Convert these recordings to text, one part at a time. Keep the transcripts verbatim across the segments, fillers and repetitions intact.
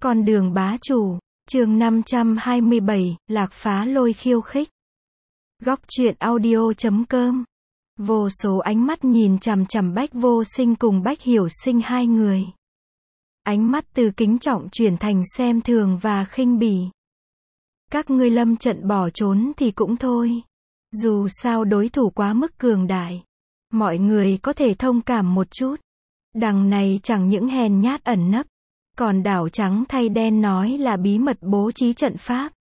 Con đường bá chủ, chương năm trăm hai mươi bảy, Lạc Phá Lôi khiêu khích. Góc truyện audio chấm com. Vô số ánh mắt nhìn chằm chằm Bách Vô Sinh cùng Bách Hiểu Sinh hai người. Ánh mắt từ kính trọng chuyển thành xem thường và khinh bỉ. Các ngươi lâm trận bỏ trốn thì cũng thôi. Dù sao đối thủ quá mức cường đại. Mọi người có thể thông cảm một chút. Đằng này chẳng những hèn nhát ẩn nấp. Còn đảo trắng thay đen nói là bí mật bố trí trận pháp.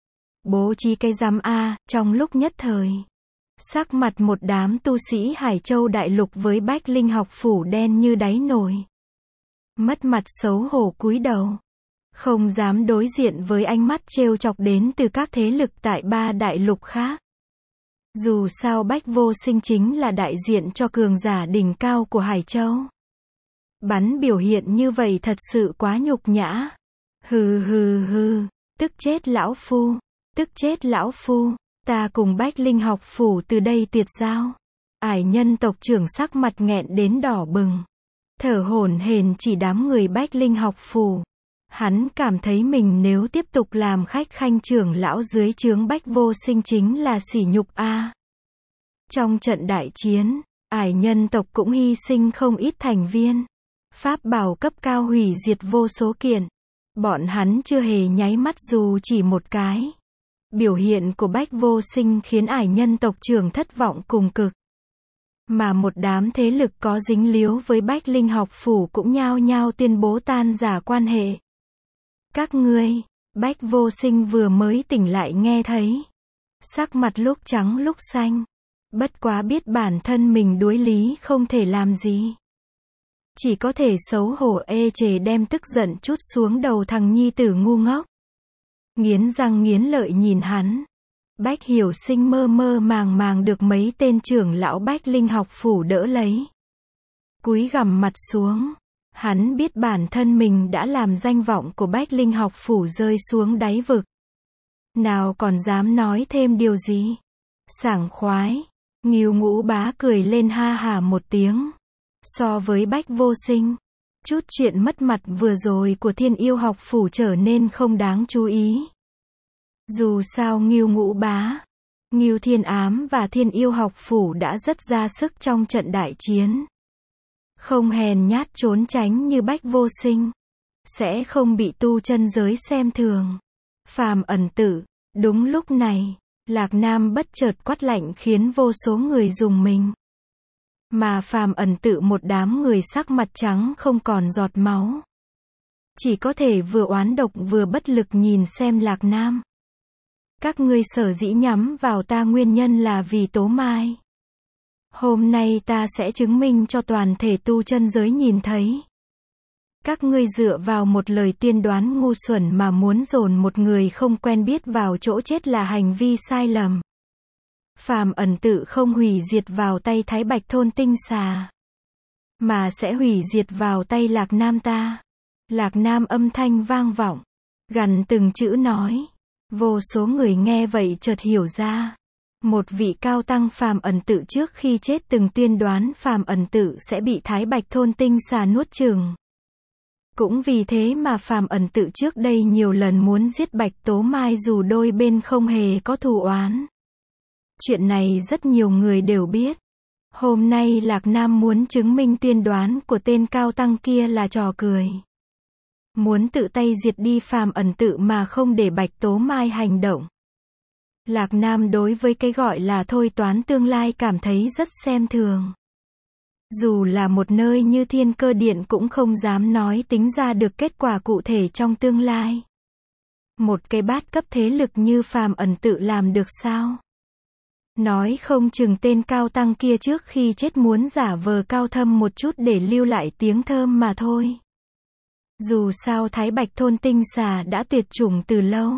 Bố trí cái giám A, trong lúc nhất thời. Sắc mặt một đám tu sĩ Hải Châu Đại Lục với Bách Linh học phủ đen như đáy nồi. Mất mặt xấu hổ cúi đầu. Không dám đối diện với ánh mắt trêu chọc đến từ các thế lực tại ba đại lục khác. Dù sao Bách Vô Sinh chính là đại diện cho cường giả đỉnh cao của Hải Châu. Bắn biểu hiện như vậy thật sự quá nhục nhã. Hừ hừ hừ, tức chết lão phu, tức chết lão phu, ta cùng Bách Linh học phủ từ đây tiệt giao. Ải nhân tộc trưởng sắc mặt nghẹn đến đỏ bừng. Thở hổn hển chỉ đám người Bách Linh học phủ. Hắn cảm thấy mình nếu tiếp tục làm khách khanh trưởng lão dưới trướng Bách Vô Sinh chính là sỉ nhục a. Trong trận đại chiến, ải nhân tộc cũng hy sinh không ít thành viên. Pháp bảo cấp cao hủy diệt vô số kiện. Bọn hắn chưa hề nháy mắt dù chỉ một cái. Biểu hiện của Bách Vô Sinh khiến ải nhân tộc trưởng thất vọng cùng cực. Mà một đám thế lực có dính líu với Bách Linh học phủ cũng nhao nhao tuyên bố tan rã quan hệ. Các ngươi, Bách Vô Sinh vừa mới tỉnh lại nghe thấy. Sắc mặt lúc trắng lúc xanh. Bất quá biết bản thân mình đối lý không thể làm gì. Chỉ có thể xấu hổ ê chề đem tức giận trút xuống đầu thằng nhi tử ngu ngốc. Nghiến răng nghiến lợi nhìn hắn. Bách Hiểu Sinh mơ mơ màng màng được mấy tên trưởng lão Bách Linh học phủ đỡ lấy. Cúi gằm mặt xuống. Hắn biết bản thân mình đã làm danh vọng của Bách Linh học phủ rơi xuống đáy vực. Nào còn dám nói thêm điều gì. Sảng khoái. Ngưu Ngũ Bá cười lên ha hả một tiếng. So với Bách Vô Sinh, chút chuyện mất mặt vừa rồi của Thiên Yêu học phủ trở nên không đáng chú ý. Dù sao Ngưu Ngũ Bá, Ngưu Thiên Ám và Thiên Yêu học phủ đã rất ra sức trong trận đại chiến. Không hèn nhát trốn tránh như Bách Vô Sinh, sẽ không bị tu chân giới xem thường. Phàm ẩn tự, đúng lúc này, Lạc Nam bất chợt quát lạnh khiến vô số người rùng mình. Mà Phàm ẩn tự một đám người sắc mặt trắng không còn giọt máu. Chỉ có thể vừa oán độc vừa bất lực nhìn xem Lạc Nam. Các ngươi sở dĩ nhắm vào ta nguyên nhân là vì Tố Mai. Hôm nay ta sẽ chứng minh cho toàn thể tu chân giới nhìn thấy. Các ngươi dựa vào một lời tiên đoán ngu xuẩn mà muốn dồn một người không quen biết vào chỗ chết là hành vi sai lầm. Phàm ẩn tự không hủy diệt vào tay Thái Bạch thôn tinh xà, mà sẽ hủy diệt vào tay Lạc Nam ta. Lạc Nam âm thanh vang vọng, gằn từng chữ nói. Vô số người nghe vậy chợt hiểu ra. Một vị cao tăng Phàm ẩn tự trước khi chết từng tuyên đoán Phàm ẩn tự sẽ bị Thái Bạch thôn tinh xà nuốt chửng. Cũng vì thế mà Phàm ẩn tự trước đây nhiều lần muốn giết Bạch Tố Mai dù đôi bên không hề có thù oán. Chuyện này rất nhiều người đều biết. Hôm nay Lạc Nam muốn chứng minh tiên đoán của tên cao tăng kia là trò cười. Muốn tự tay diệt đi Phàm ẩn tự mà không để Bạch Tố Mai hành động. Lạc Nam đối với cái gọi là thôi toán tương lai cảm thấy rất xem thường. Dù là một nơi như Thiên Cơ Điện cũng không dám nói tính ra được kết quả cụ thể trong tương lai. Một cái bát cấp thế lực như Phàm ẩn tự làm được sao? Nói không chừng tên cao tăng kia trước khi chết muốn giả vờ cao thâm một chút để lưu lại tiếng thơm mà thôi. Dù sao Thái Bạch thôn tinh xà đã tuyệt chủng từ lâu.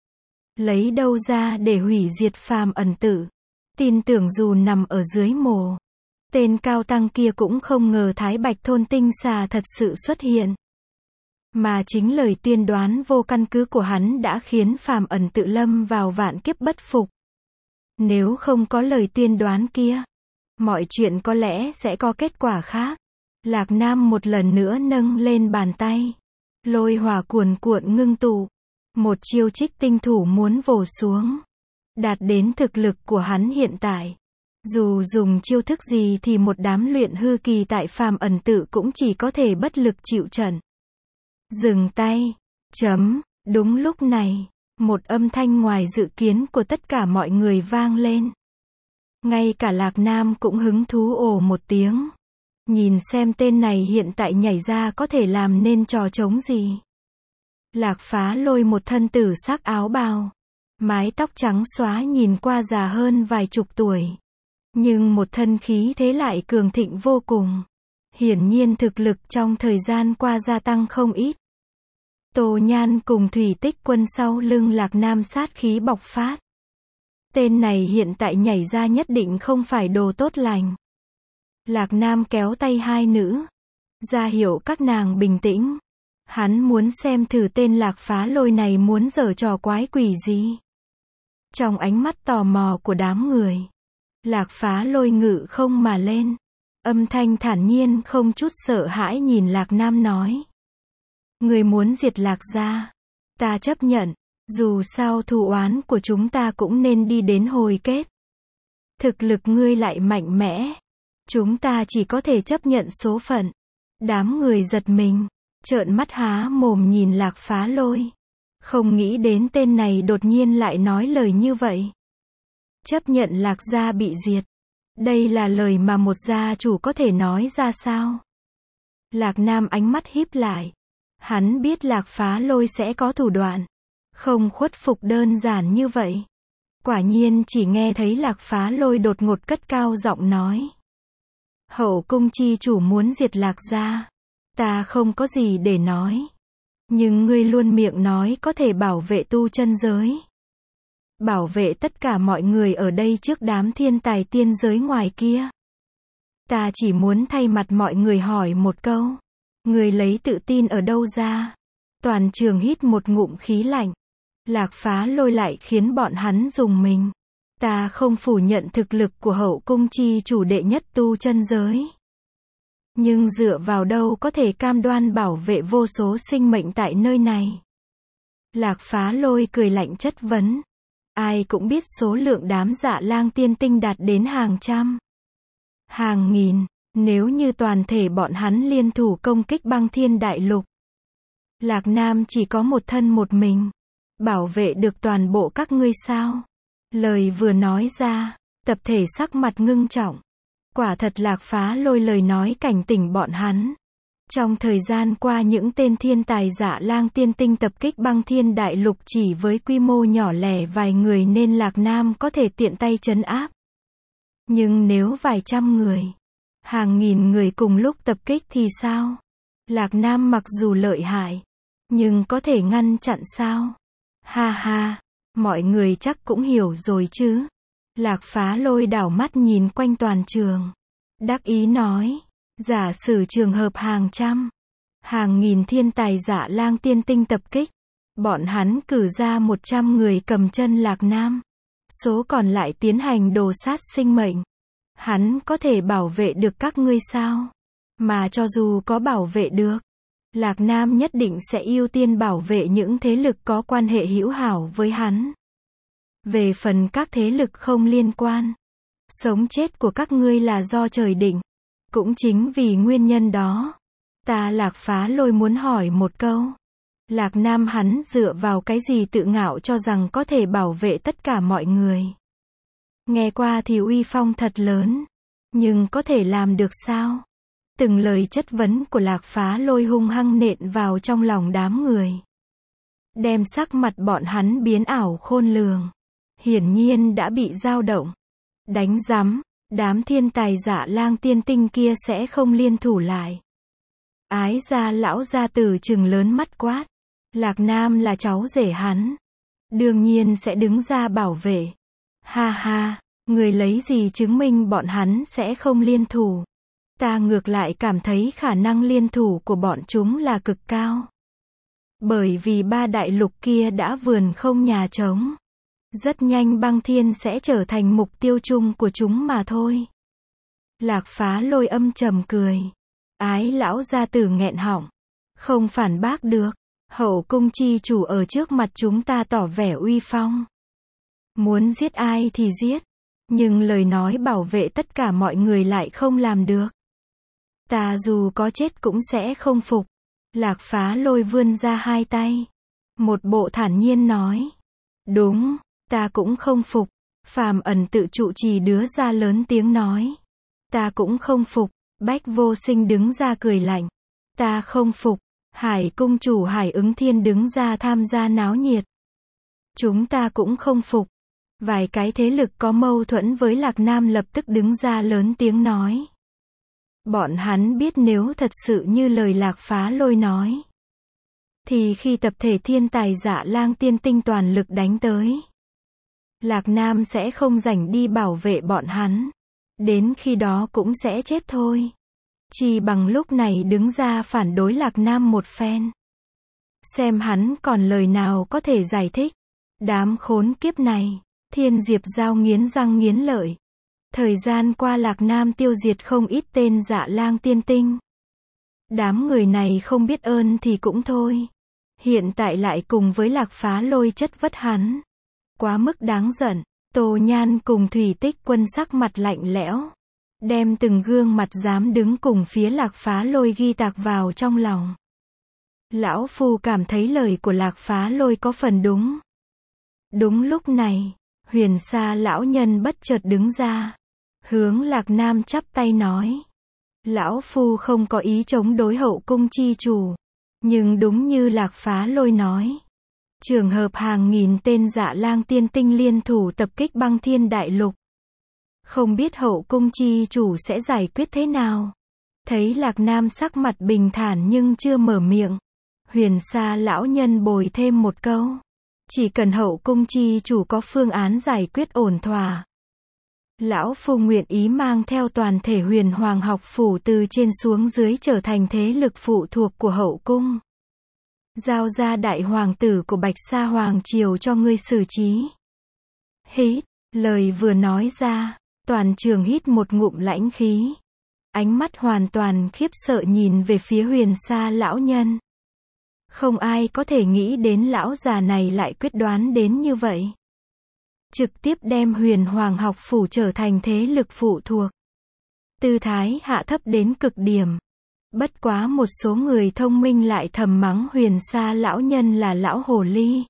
Lấy đâu ra để hủy diệt Phàm ẩn tự. Tin tưởng dù nằm ở dưới mồ, tên cao tăng kia cũng không ngờ Thái Bạch thôn tinh xà thật sự xuất hiện. Mà chính lời tiên đoán vô căn cứ của hắn đã khiến Phàm ẩn tự lâm vào vạn kiếp bất phục. Nếu không có lời tiên đoán kia, mọi chuyện có lẽ sẽ có kết quả khác. Lạc Nam một lần nữa nâng lên bàn tay. Lôi hỏa cuồn cuộn ngưng tụ. Một chiêu trích tinh thủ muốn vồ xuống. Đạt đến thực lực của hắn hiện tại. Dù dùng chiêu thức gì thì một đám luyện hư kỳ tại phàm ẩn tự cũng chỉ có thể bất lực chịu trận. Dừng tay. Chấm. Đúng lúc này, một âm thanh ngoài dự kiến của tất cả mọi người vang lên. Ngay cả Lạc Nam cũng hứng thú ồ một tiếng. Nhìn xem tên này hiện tại nhảy ra có thể làm nên trò trống gì. Lạc Phá Lôi một thân tử sắc áo bào. Mái tóc trắng xóa nhìn qua già hơn vài chục tuổi. Nhưng một thân khí thế lại cường thịnh vô cùng. Hiển nhiên thực lực trong thời gian qua gia tăng không ít. Tô Nhan cùng Thủy Tích Quân sau lưng Lạc Nam sát khí bộc phát. Tên này hiện tại nhảy ra nhất định không phải đồ tốt lành. Lạc Nam kéo tay hai nữ. Ra hiệu các nàng bình tĩnh. Hắn muốn xem thử tên Lạc Phá Lôi này muốn giở trò quái quỷ gì. Trong ánh mắt tò mò của đám người, Lạc Phá Lôi ngự không mà lên. Âm thanh thản nhiên không chút sợ hãi nhìn Lạc Nam nói. Người muốn diệt Lạc gia, ta chấp nhận. Dù sao thù oán của chúng ta cũng nên đi đến hồi kết. Thực lực ngươi lại mạnh mẽ. Chúng ta chỉ có thể chấp nhận số phận. Đám người giật mình, trợn mắt há mồm nhìn Lạc Phá Lôi. Không nghĩ đến tên này đột nhiên lại nói lời như vậy. Chấp nhận Lạc gia bị diệt. Đây là lời mà một gia chủ có thể nói ra sao? Lạc Nam ánh mắt híp lại. Hắn biết Lạc Phá Lôi sẽ có thủ đoạn. Không khuất phục đơn giản như vậy. Quả nhiên chỉ nghe thấy Lạc Phá Lôi đột ngột cất cao giọng nói. Hậu cung chi chủ muốn diệt Lạc gia. Ta không có gì để nói. Nhưng ngươi luôn miệng nói có thể bảo vệ tu chân giới. Bảo vệ tất cả mọi người ở đây trước đám thiên tài tiên giới ngoài kia. Ta chỉ muốn thay mặt mọi người hỏi một câu. Ngươi lấy tự tin ở đâu ra? Toàn trường hít một ngụm khí lạnh. Lạc Phá Lôi lại khiến bọn hắn rùng mình. Ta không phủ nhận thực lực của hậu cung chi chủ đệ nhất tu chân giới. Nhưng dựa vào đâu có thể cam đoan bảo vệ vô số sinh mệnh tại nơi này? Lạc Phá Lôi cười lạnh chất vấn. Ai cũng biết số lượng đám Dạ Lang tiên tinh đạt đến hàng trăm, hàng nghìn. Nếu như toàn thể bọn hắn liên thủ công kích Băng Thiên Đại Lục, Lạc Nam chỉ có một thân một mình, bảo vệ được toàn bộ các ngươi sao? Lời vừa nói ra, tập thể sắc mặt ngưng trọng. Quả thật Lạc Phá Lôi lời nói cảnh tỉnh bọn hắn. Trong thời gian qua những tên thiên tài Dạ Lang tiên tinh tập kích Băng Thiên Đại Lục chỉ với quy mô nhỏ lẻ vài người nên Lạc Nam có thể tiện tay trấn áp. Nhưng nếu vài trăm người, hàng nghìn người cùng lúc tập kích thì sao? Lạc Nam mặc dù lợi hại, nhưng có thể ngăn chặn sao? Ha ha, mọi người chắc cũng hiểu rồi chứ. Lạc Phá Lôi đảo mắt nhìn quanh toàn trường. Đắc ý nói, giả sử trường hợp hàng trăm, hàng nghìn thiên tài Dạ Lang tiên tinh tập kích. Bọn hắn cử ra một trăm người cầm chân Lạc Nam. Số còn lại tiến hành đồ sát sinh mệnh. Hắn có thể bảo vệ được các ngươi sao? Mà cho dù có bảo vệ được, Lạc Nam nhất định sẽ ưu tiên bảo vệ những thế lực có quan hệ hữu hảo với hắn. Về phần các thế lực không liên quan, sống chết của các ngươi là do trời định. Cũng chính vì nguyên nhân đó, ta Lạc Phá Lôi muốn hỏi một câu. Lạc Nam hắn dựa vào cái gì tự ngạo cho rằng có thể bảo vệ tất cả mọi người? Nghe qua thì uy phong thật lớn, nhưng có thể làm được sao? Từng lời chất vấn của Lạc Phá Lôi hung hăng nện vào trong lòng đám người, đem sắc mặt bọn hắn biến ảo khôn lường. Hiển nhiên đã bị dao động. Đánh rắm, đám thiên tài Dạ Lang tiên tinh kia sẽ không liên thủ lại. Ái gia lão gia tử trừng lớn mắt quát. Lạc Nam là cháu rể hắn, đương nhiên sẽ đứng ra bảo vệ. Ha ha, người lấy gì chứng minh bọn hắn sẽ không liên thủ? Ta ngược lại cảm thấy khả năng liên thủ của bọn chúng là cực cao. Bởi vì ba đại lục kia đã vườn không nhà trống. Rất nhanh Băng Thiên sẽ trở thành mục tiêu chung của chúng mà thôi. Lạc Phá Lôi âm trầm cười. Ái lão gia tử nghẹn họng. Không phản bác được. Hậu cung chi chủ ở trước mặt chúng ta tỏ vẻ uy phong. Muốn giết ai thì giết. Nhưng lời nói bảo vệ tất cả mọi người lại không làm được. Ta dù có chết cũng sẽ không phục. Lạc Phá Lôi vươn ra hai tay. Một bộ thản nhiên nói. Đúng, ta cũng không phục. Phàm Ẩn tự trụ trì đứa ra lớn tiếng nói. Ta cũng không phục. Bách Vô Sinh đứng ra cười lạnh. Ta không phục. Hải cung chủ Hải Ứng Thiên đứng ra tham gia náo nhiệt. Chúng ta cũng không phục. Vài cái thế lực có mâu thuẫn với Lạc Nam lập tức đứng ra lớn tiếng nói. Bọn hắn biết nếu thật sự như lời Lạc Phá Lôi nói, thì khi tập thể thiên tài Dạ Lang Tiên Tinh toàn lực đánh tới, Lạc Nam sẽ không rảnh đi bảo vệ bọn hắn. Đến khi đó cũng sẽ chết thôi. Chỉ bằng lúc này đứng ra phản đối Lạc Nam một phen. Xem hắn còn lời nào có thể giải thích. Đám khốn kiếp này. Thiên Diệp Giao nghiến răng nghiến lợi. Thời gian qua Lạc Nam tiêu diệt không ít tên Dạ Lang Tiên Tinh. Đám người này không biết ơn thì cũng thôi. Hiện tại lại cùng với Lạc Phá Lôi chất vất hắn. Quá mức đáng giận. Tô Nhan cùng Thủy Tích Quân sắc mặt lạnh lẽo. Đem từng gương mặt dám đứng cùng phía Lạc Phá Lôi ghi tạc vào trong lòng. Lão Phu cảm thấy lời của Lạc Phá Lôi có phần đúng. Đúng lúc này, Huyền Sa lão nhân bất chợt đứng ra. Hướng Lạc Nam chắp tay nói. Lão Phu không có ý chống đối hậu cung chi chủ. Nhưng đúng như Lạc Phá Lôi nói. Trường hợp hàng nghìn tên Dạ Lang Tiên Tinh liên thủ tập kích Băng Thiên Đại Lục. Không biết hậu cung chi chủ sẽ giải quyết thế nào. Thấy Lạc Nam sắc mặt bình thản nhưng chưa mở miệng. Huyền Sa lão nhân bồi thêm một câu. Chỉ cần hậu cung chi chủ có phương án giải quyết ổn thỏa. Lão Phu nguyện ý mang theo toàn thể Huyền Hoàng học phủ từ trên xuống dưới trở thành thế lực phụ thuộc của hậu cung. Giao ra đại hoàng tử của Bạch Sa Hoàng Triều cho ngươi xử trí. Hít, lời vừa nói ra, toàn trường hít một ngụm lãnh khí. Ánh mắt hoàn toàn khiếp sợ nhìn về phía Huyền Sa lão nhân. Không ai có thể nghĩ đến lão già này lại quyết đoán đến như vậy. Trực tiếp đem Huyền Hoàng học phủ trở thành thế lực phụ thuộc. Tư thái hạ thấp đến cực điểm. Bất quá một số người thông minh lại thầm mắng Huyền Sa lão nhân là lão hồ ly.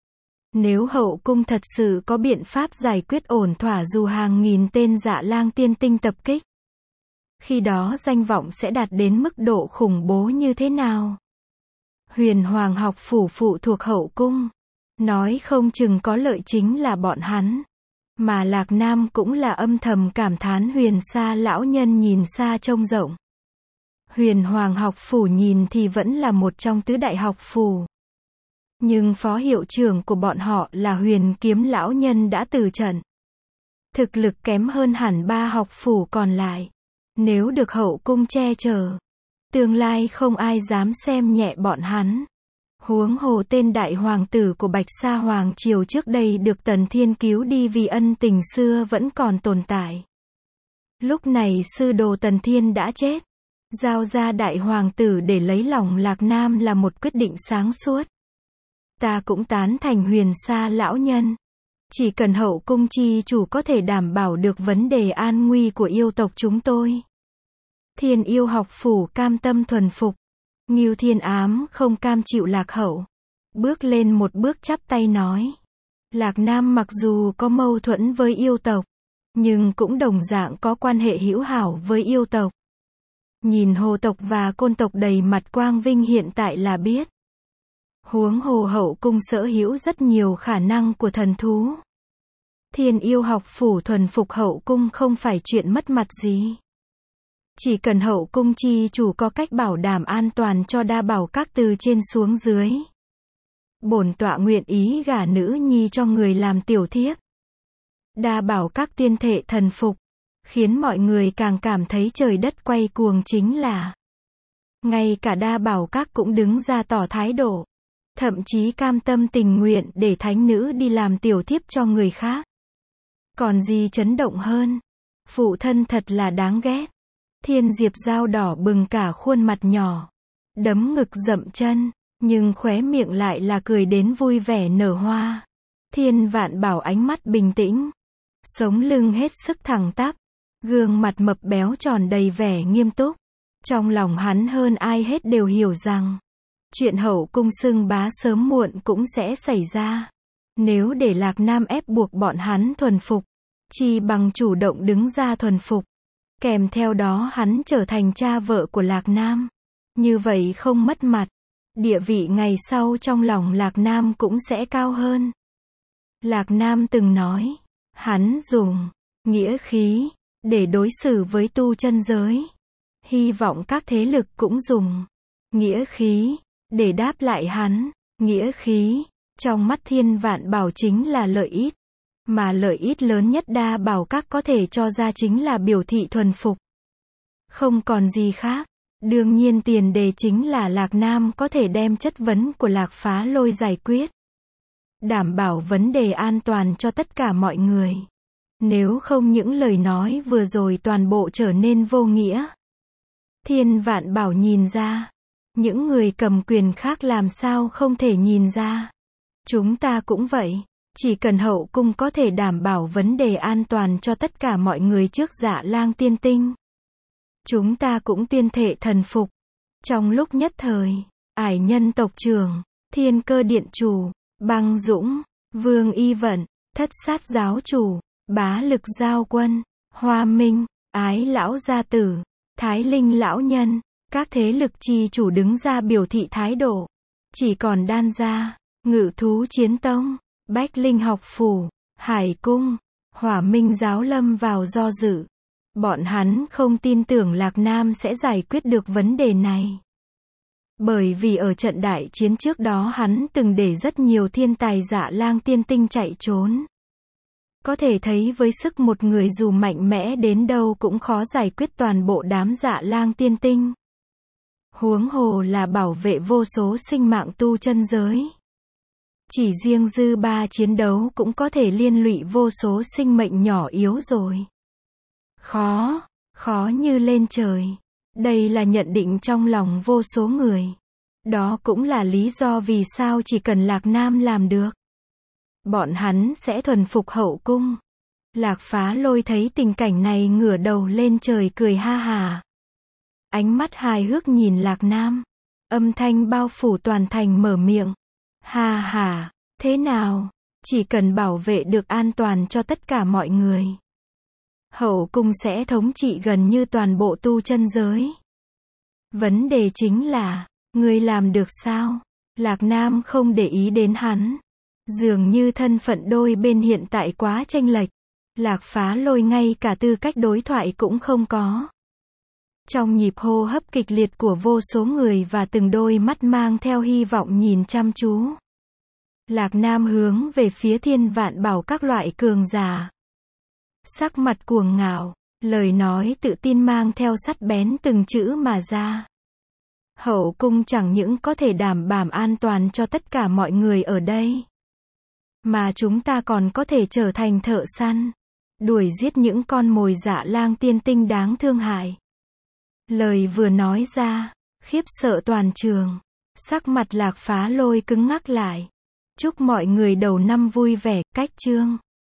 Nếu hậu cung thật sự có biện pháp giải quyết ổn thỏa dù hàng nghìn tên Dạ Lang Tiên Tinh tập kích, khi đó danh vọng sẽ đạt đến mức độ khủng bố như thế nào? Huyền Hoàng học phủ phụ thuộc hậu cung. Nói không chừng có lợi chính là bọn hắn. Mà Lạc Nam cũng là âm thầm cảm thán Huyền Sa lão nhân nhìn xa trông rộng. Huyền Hoàng học phủ nhìn thì vẫn là một trong tứ đại học phủ. Nhưng phó hiệu trưởng của bọn họ là Huyền Kiếm lão nhân đã từ trận. Thực lực kém hơn hẳn ba học phủ còn lại. Nếu được hậu cung che chở, tương lai không ai dám xem nhẹ bọn hắn. Huống hồ tên đại hoàng tử của Bạch Sa Hoàng Triều trước đây được Tần Thiên cứu đi vì ân tình xưa vẫn còn tồn tại. Lúc này sư đồ Tần Thiên đã chết. Giao ra đại hoàng tử để lấy lòng Lạc Nam là một quyết định sáng suốt. Ta cũng tán thành Huyền Sa lão nhân. Chỉ cần hậu cung chi chủ có thể đảm bảo được vấn đề an nguy của yêu tộc chúng tôi. Thiên yêu học phủ cam tâm thuần phục. Ngưu Thiên Ám không cam chịu lạc hậu. Bước lên một bước chắp tay nói. Lạc Nam mặc dù có mâu thuẫn với yêu tộc, nhưng cũng đồng dạng có quan hệ hữu hảo với yêu tộc. Nhìn hồ tộc và côn tộc đầy mặt quang vinh hiện tại là biết. Huống hồ hậu cung sở hữu rất nhiều khả năng của thần thú. Thiên yêu học phủ thuần phục hậu cung không phải chuyện mất mặt gì. Chỉ cần hậu cung chi chủ có cách bảo đảm an toàn cho đa bảo các từ trên xuống dưới. Bổn tọa nguyện ý gả nữ nhi cho người làm tiểu thiếp. Đa bảo các tiên thệ thần phục. Khiến mọi người càng cảm thấy trời đất quay cuồng chính là. Ngay cả đa bảo các cũng đứng ra tỏ thái độ. Thậm chí cam tâm tình nguyện để thánh nữ đi làm tiểu thiếp cho người khác. Còn gì chấn động hơn. Phụ thân thật là đáng ghét. Thiên Diệp Giao đỏ bừng cả khuôn mặt nhỏ. đấm ngực dậm chân, nhưng khóe miệng lại là cười đến vui vẻ nở hoa. Thiên Vạn Bảo ánh mắt bình tĩnh, sống lưng hết sức thẳng tắp, gương mặt mập béo tròn đầy vẻ nghiêm túc. Trong lòng hắn hơn ai hết đều hiểu rằng, chuyện hậu cung xưng bá sớm muộn cũng sẽ xảy ra. Nếu để Lạc Nam ép buộc bọn hắn thuần phục, chi bằng chủ động đứng ra thuần phục. Kèm theo đó hắn trở thành cha vợ của Lạc Nam. Như vậy không mất mặt, địa vị ngày sau trong lòng Lạc Nam cũng sẽ cao hơn. Lạc Nam từng nói, hắn dùng nghĩa khí để đối xử với tu chân giới. Hy vọng các thế lực cũng dùng nghĩa khí để đáp lại hắn. Nghĩa khí, trong mắt Thiên Vạn Bảo chính là lợi ích. Mà lợi ích lớn nhất Đa Bảo Các có thể cho ra chính là biểu thị thuần phục. Không còn gì khác. Đương nhiên tiền đề chính là Lạc Nam có thể đem chất vấn của Lạc Phá Lôi giải quyết. Đảm bảo vấn đề an toàn cho tất cả mọi người. Nếu không những lời nói vừa rồi toàn bộ trở nên vô nghĩa. Thiên Vạn Bảo nhìn ra. Những người cầm quyền khác làm sao không thể nhìn ra. Chúng ta cũng vậy. Chỉ cần hậu cung có thể đảm bảo vấn đề an toàn cho tất cả mọi người trước Dạ Lang Tiên Tinh. Chúng ta cũng tuyên thệ thần phục. Trong lúc nhất thời, Ải Nhân tộc trưởng, Thiên Cơ điện chủ, Băng Dũng, Vương Y Vận, Thất Sát giáo chủ, Bá Lực giao quân, Hoa Minh, Ái lão gia tử, Thái Linh lão nhân, các thế lực chi chủ đứng ra biểu thị thái độ. Chỉ còn Đan gia, Ngự thú chiến tông, Bách Linh học phủ, Hải cung, Hỏa Minh giáo lâm vào do dự. Bọn hắn không tin tưởng Lạc Nam sẽ giải quyết được vấn đề này. Bởi vì ở trận đại chiến trước đó hắn từng để rất nhiều thiên tài Dạ Lang Tiên Tinh chạy trốn. Có thể thấy với sức một người dù mạnh mẽ đến đâu cũng khó giải quyết toàn bộ đám Dạ Lang Tiên Tinh. Huống hồ là bảo vệ vô số sinh mạng tu chân giới. Chỉ riêng dư ba chiến đấu cũng có thể liên lụy vô số sinh mệnh nhỏ yếu rồi. Khó, khó như lên trời. Đây là nhận định trong lòng vô số người. Đó cũng là lý do vì sao chỉ cần Lạc Nam làm được, bọn hắn sẽ thuần phục hậu cung. Lạc Phá Lôi thấy tình cảnh này ngửa đầu lên trời cười ha hà. Ánh mắt hài hước nhìn Lạc Nam. Âm thanh bao phủ toàn thành mở miệng. Ha hà, thế nào? Chỉ cần bảo vệ được an toàn cho tất cả mọi người, hậu cung sẽ thống trị gần như toàn bộ tu chân giới. Vấn đề chính là, ngươi làm được sao? Lạc Nam không để ý đến hắn. Dường như thân phận đôi bên hiện tại quá chênh lệch. Lạc Phá Lôi ngay cả tư cách đối thoại cũng không có. Trong nhịp hô hấp kịch liệt của vô số người và từng đôi mắt mang theo hy vọng nhìn chăm chú, Lạc Nam hướng về phía Thiên Vạn Bảo các loại cường giả. Sắc mặt cuồng ngạo, lời nói tự tin mang theo sắt bén từng chữ mà ra. Hậu cung chẳng những có thể đảm bảo an toàn cho tất cả mọi người ở đây, mà chúng ta còn có thể trở thành thợ săn, đuổi giết những con mồi Dạ Lang Tiên Tinh đáng thương hại. Lời vừa nói ra, khiếp sợ toàn trường. Sắc mặt Lạc Phá Lôi cứng ngắc lại. Chúc mọi người đầu năm vui vẻ, cách chương.